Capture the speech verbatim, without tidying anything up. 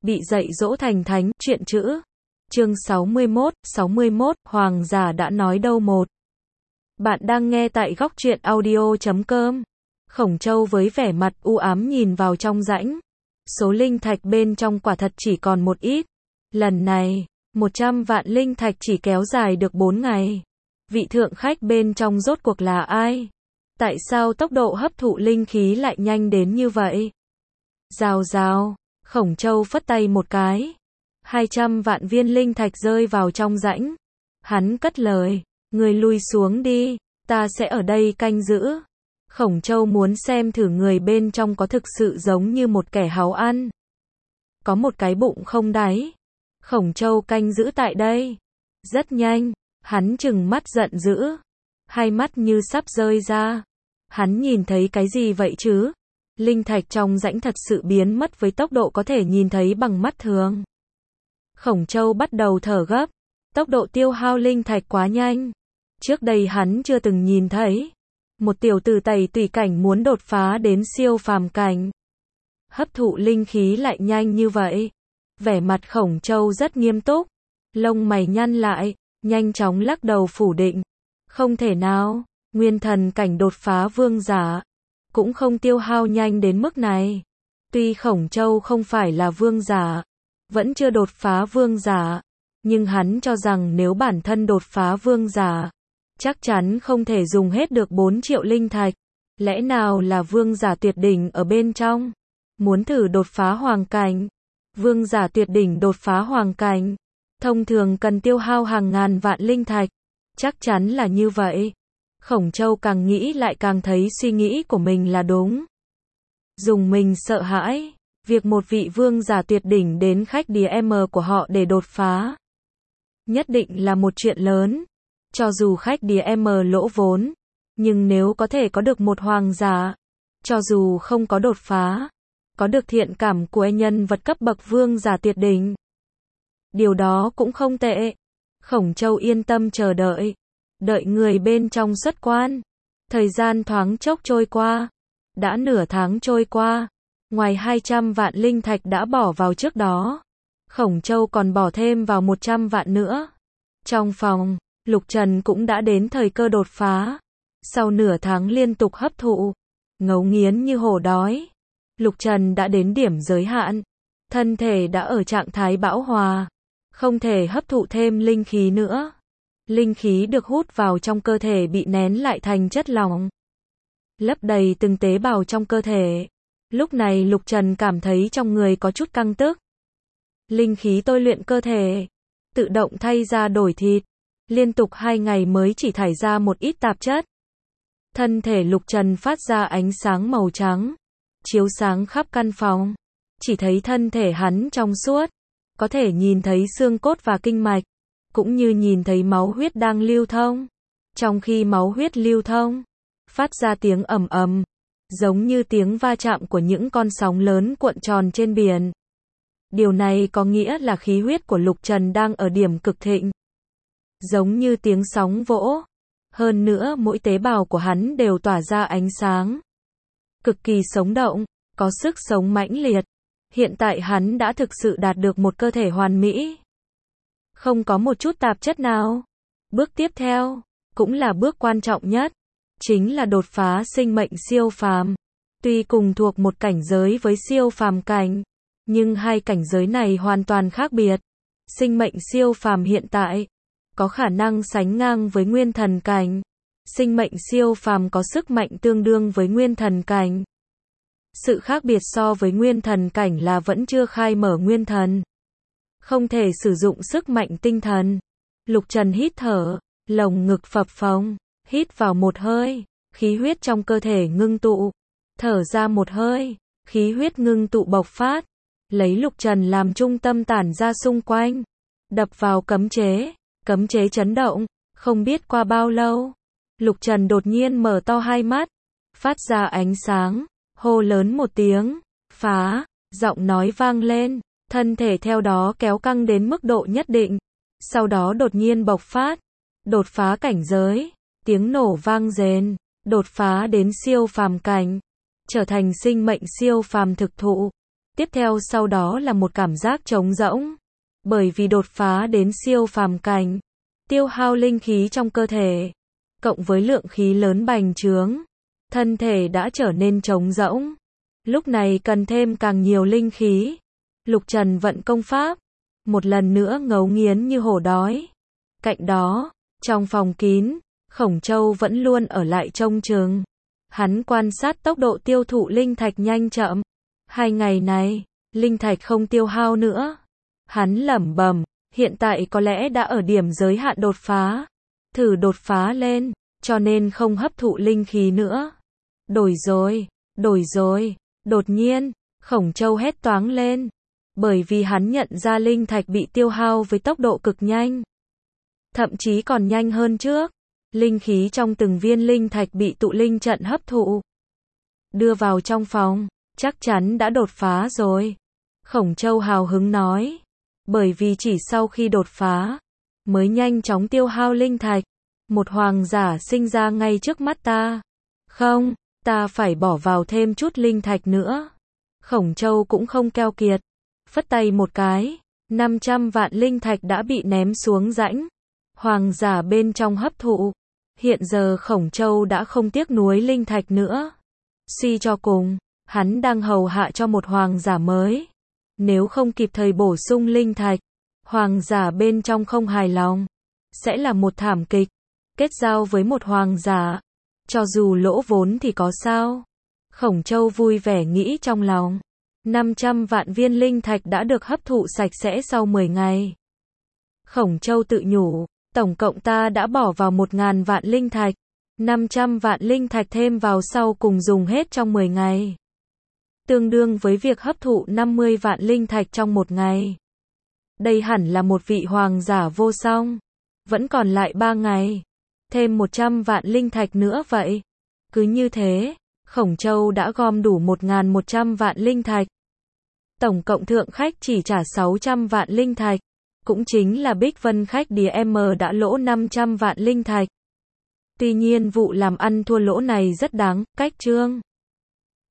bị dạy dỗ thành thánh, truyện chữ. Chương sáu mươi mốt, sáu mươi mốt, Hoàng giả đã nói đâu một. Bạn đang nghe tại góc truyện audio chấm com. Khổng Châu với vẻ mặt u ám nhìn vào trong rãnh. Số linh thạch bên trong quả thật chỉ còn một ít. Lần này, một trăm vạn linh thạch chỉ kéo dài được bốn ngày. Vị thượng khách bên trong rốt cuộc là ai? Tại sao tốc độ hấp thụ linh khí lại nhanh đến như vậy? Rào rào, Khổng Châu phất tay một cái. Hai trăm vạn viên linh thạch rơi vào trong rãnh. Hắn cất lời, người lui xuống đi, ta sẽ ở đây canh giữ. Khổng Châu muốn xem thử người bên trong có thực sự giống như một kẻ háo ăn. Có một cái bụng không đáy. Khổng Châu canh giữ tại đây. Rất nhanh, hắn trừng mắt giận dữ. Hai mắt như sắp rơi ra. Hắn nhìn thấy cái gì vậy chứ? Linh thạch trong rãnh thật sự biến mất với tốc độ có thể nhìn thấy bằng mắt thường. Khổng Châu bắt đầu thở gấp. Tốc độ tiêu hao linh thạch quá nhanh. Trước đây hắn chưa từng nhìn thấy. Một tiểu tử tẩy tùy cảnh muốn đột phá đến siêu phàm cảnh. Hấp thụ linh khí lại nhanh như vậy. Vẻ mặt Khổng Châu rất nghiêm túc. Lông mày nhăn lại, nhanh chóng lắc đầu phủ định. Không thể nào, nguyên thần cảnh đột phá vương giả. Cũng không tiêu hao nhanh đến mức này. Tuy Khổng Châu không phải là vương giả. Vẫn chưa đột phá vương giả. Nhưng hắn cho rằng nếu bản thân đột phá vương giả. Chắc chắn không thể dùng hết được bốn triệu linh thạch. Lẽ nào là vương giả tuyệt đỉnh ở bên trong? Muốn thử đột phá hoàng cảnh. Vương giả tuyệt đỉnh đột phá hoàng cảnh. Thông thường cần tiêu hao hàng ngàn vạn linh thạch. Chắc chắn là như vậy. Khổng Châu càng nghĩ lại càng thấy suy nghĩ của mình là đúng. Dùng mình sợ hãi. Việc một vị vương giả tuyệt đỉnh đến khách đĩa M của họ để đột phá. Nhất định là một chuyện lớn. Cho dù khách đĩa M lỗ vốn. Nhưng nếu có thể có được một hoàng giả. Cho dù không có đột phá. Có được thiện cảm của nhân vật cấp bậc vương giả tuyệt đỉnh. Điều đó cũng không tệ. Khổng Châu yên tâm chờ đợi. Đợi người bên trong xuất quan. Thời gian thoáng chốc trôi qua. Đã nửa tháng trôi qua. Ngoài hai trăm vạn linh thạch đã bỏ vào trước đó. Khổng Châu còn bỏ thêm vào một trăm vạn nữa. Trong phòng, Lục Trần cũng đã đến thời cơ đột phá. Sau nửa tháng liên tục hấp thụ. Ngấu nghiến như hổ đói. Lục Trần đã đến điểm giới hạn. Thân thể đã ở trạng thái bão hòa. Không thể hấp thụ thêm linh khí nữa. Linh khí được hút vào trong cơ thể bị nén lại thành chất lỏng. Lấp đầy từng tế bào trong cơ thể. Lúc này Lục Trần cảm thấy trong người có chút căng tức. Linh khí tôi luyện cơ thể. Tự động thay ra đổi thịt. Liên tục hai ngày mới chỉ thải ra một ít tạp chất. Thân thể Lục Trần phát ra ánh sáng màu trắng. Chiếu sáng khắp căn phòng. Chỉ thấy thân thể hắn trong suốt. Có thể nhìn thấy xương cốt và kinh mạch. Cũng như nhìn thấy máu huyết đang lưu thông. Trong khi máu huyết lưu thông, phát ra tiếng ầm ầm, giống như tiếng va chạm của những con sóng lớn cuộn tròn trên biển. Điều này có nghĩa là khí huyết của Lục Trần đang ở điểm cực thịnh. Giống như tiếng sóng vỗ. Hơn nữa mỗi tế bào của hắn đều tỏa ra ánh sáng. Cực kỳ sống động, có sức sống mãnh liệt. Hiện tại hắn đã thực sự đạt được một cơ thể hoàn mỹ. Không có một chút tạp chất nào. Bước tiếp theo, cũng là bước quan trọng nhất. Chính là đột phá sinh mệnh siêu phàm. Tuy cùng thuộc một cảnh giới với siêu phàm cảnh. Nhưng hai cảnh giới này hoàn toàn khác biệt. Sinh mệnh siêu phàm hiện tại. Có khả năng sánh ngang với nguyên thần cảnh. Sinh mệnh siêu phàm có sức mạnh tương đương với nguyên thần cảnh. Sự khác biệt so với nguyên thần cảnh là vẫn chưa khai mở nguyên thần. Không thể sử dụng sức mạnh tinh thần. Lục Trần hít thở, lồng ngực phập phồng, hít vào một hơi, khí huyết trong cơ thể ngưng tụ, thở ra một hơi, khí huyết ngưng tụ bộc phát, lấy Lục Trần làm trung tâm tản ra xung quanh, đập vào cấm chế, cấm chế chấn động, không biết qua bao lâu, Lục Trần đột nhiên mở to hai mắt, phát ra ánh sáng, hô lớn một tiếng, phá, giọng nói vang lên. Thân thể theo đó kéo căng đến mức độ nhất định. Sau đó đột nhiên bộc phát. Đột phá cảnh giới. Tiếng nổ vang rền. Đột phá đến siêu phàm cảnh. Trở thành sinh mệnh siêu phàm thực thụ. Tiếp theo sau đó là một cảm giác trống rỗng. Bởi vì đột phá đến siêu phàm cảnh, tiêu hao linh khí trong cơ thể, cộng với lượng khí lớn bành trướng, thân thể đã trở nên trống rỗng. Lúc này cần thêm càng nhiều linh khí. Lục Trần vận công pháp, một lần nữa ngấu nghiến như hổ đói. Cạnh đó, trong phòng kín, Khổng Châu vẫn luôn ở lại trông chừng. Hắn quan sát tốc độ tiêu thụ linh thạch nhanh chậm. Hai ngày này, linh thạch không tiêu hao nữa. Hắn lẩm bẩm, hiện tại có lẽ đã ở điểm giới hạn đột phá. Thử đột phá lên, cho nên không hấp thụ linh khí nữa. Đổi rồi, đổi rồi. Đột nhiên, Khổng Châu hét toáng lên. Bởi vì hắn nhận ra linh thạch bị tiêu hao với tốc độ cực nhanh. Thậm chí còn nhanh hơn trước. Linh khí trong từng viên linh thạch bị tụ linh trận hấp thụ. Đưa vào trong phòng, chắc chắn đã đột phá rồi. Khổng Châu hào hứng nói. Bởi vì chỉ sau khi đột phá, mới nhanh chóng tiêu hao linh thạch. Một hoàng giả sinh ra ngay trước mắt ta. Không, ta phải bỏ vào thêm chút linh thạch nữa. Khổng Châu cũng không keo kiệt. Phất tay một cái, năm trăm vạn linh thạch đã bị ném xuống rãnh. Hoàng giả bên trong hấp thụ. Hiện giờ Khổng Châu đã không tiếc nuối linh thạch nữa. Suy cho cùng, hắn đang hầu hạ cho một hoàng giả mới. Nếu không kịp thời bổ sung linh thạch, hoàng giả bên trong không hài lòng, sẽ là một thảm kịch. Kết giao với một hoàng giả, cho dù lỗ vốn thì có sao. Khổng Châu vui vẻ nghĩ trong lòng. năm trăm vạn viên linh thạch đã được hấp thụ sạch sẽ sau mười ngày. Khổng Châu tự nhủ, tổng cộng ta đã bỏ vào một ngàn vạn linh thạch. năm trăm vạn linh thạch thêm vào sau cùng dùng hết trong mười ngày. Tương đương với việc hấp thụ năm mươi vạn linh thạch trong một ngày. Đây hẳn là một vị hoàng giả vô song. Vẫn còn lại ba ngày. Thêm một trăm vạn linh thạch nữa vậy. Cứ như thế, Khổng Châu đã gom đủ một nghìn một trăm vạn linh thạch. Tổng cộng thượng khách chỉ trả sáu trăm vạn linh thạch. Cũng chính là Bích Vân khách đĩa M đã lỗ năm trăm vạn linh thạch. Tuy nhiên vụ làm ăn thua lỗ này rất đáng, cách trương.